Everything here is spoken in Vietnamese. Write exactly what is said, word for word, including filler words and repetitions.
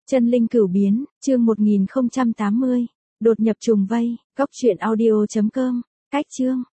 Chân linh cửu biến, chương một nghìn không trăm tám mươi. Đột nhập trùng vây, góc truyện audio chấm com. Cách chương.